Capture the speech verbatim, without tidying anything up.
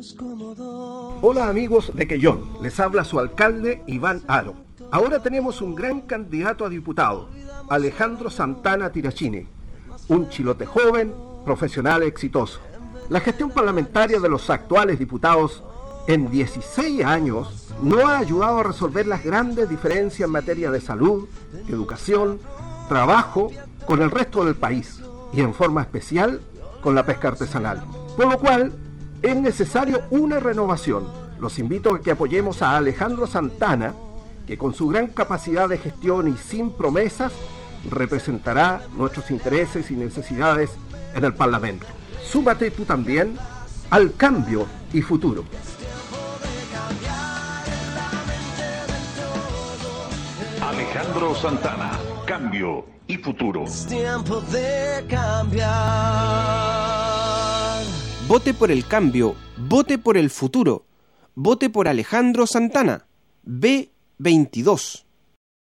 Hola amigos de Quellón, les habla su alcalde Iván Aro. Ahora tenemos un gran candidato a diputado, Alejandro Santana Tirachini, un chilote joven, profesional exitoso. La gestión parlamentaria de los actuales diputados en dieciséis años no ha ayudado a resolver las grandes diferencias en materia de salud, educación, trabajo con el resto del país y en forma especial con la pesca artesanal. Por lo cual es necesario una renovación. Los invito a que apoyemos a Alejandro Santana, que con su gran capacidad de gestión y sin promesas representará nuestros intereses y necesidades en el Parlamento. Súmate tú también al cambio y futuro. Alejandro Santana, cambio y futuro. Es tiempo de cambiar. Vote por el cambio, vote por el futuro, vote por Alejandro Santana, B veintidós.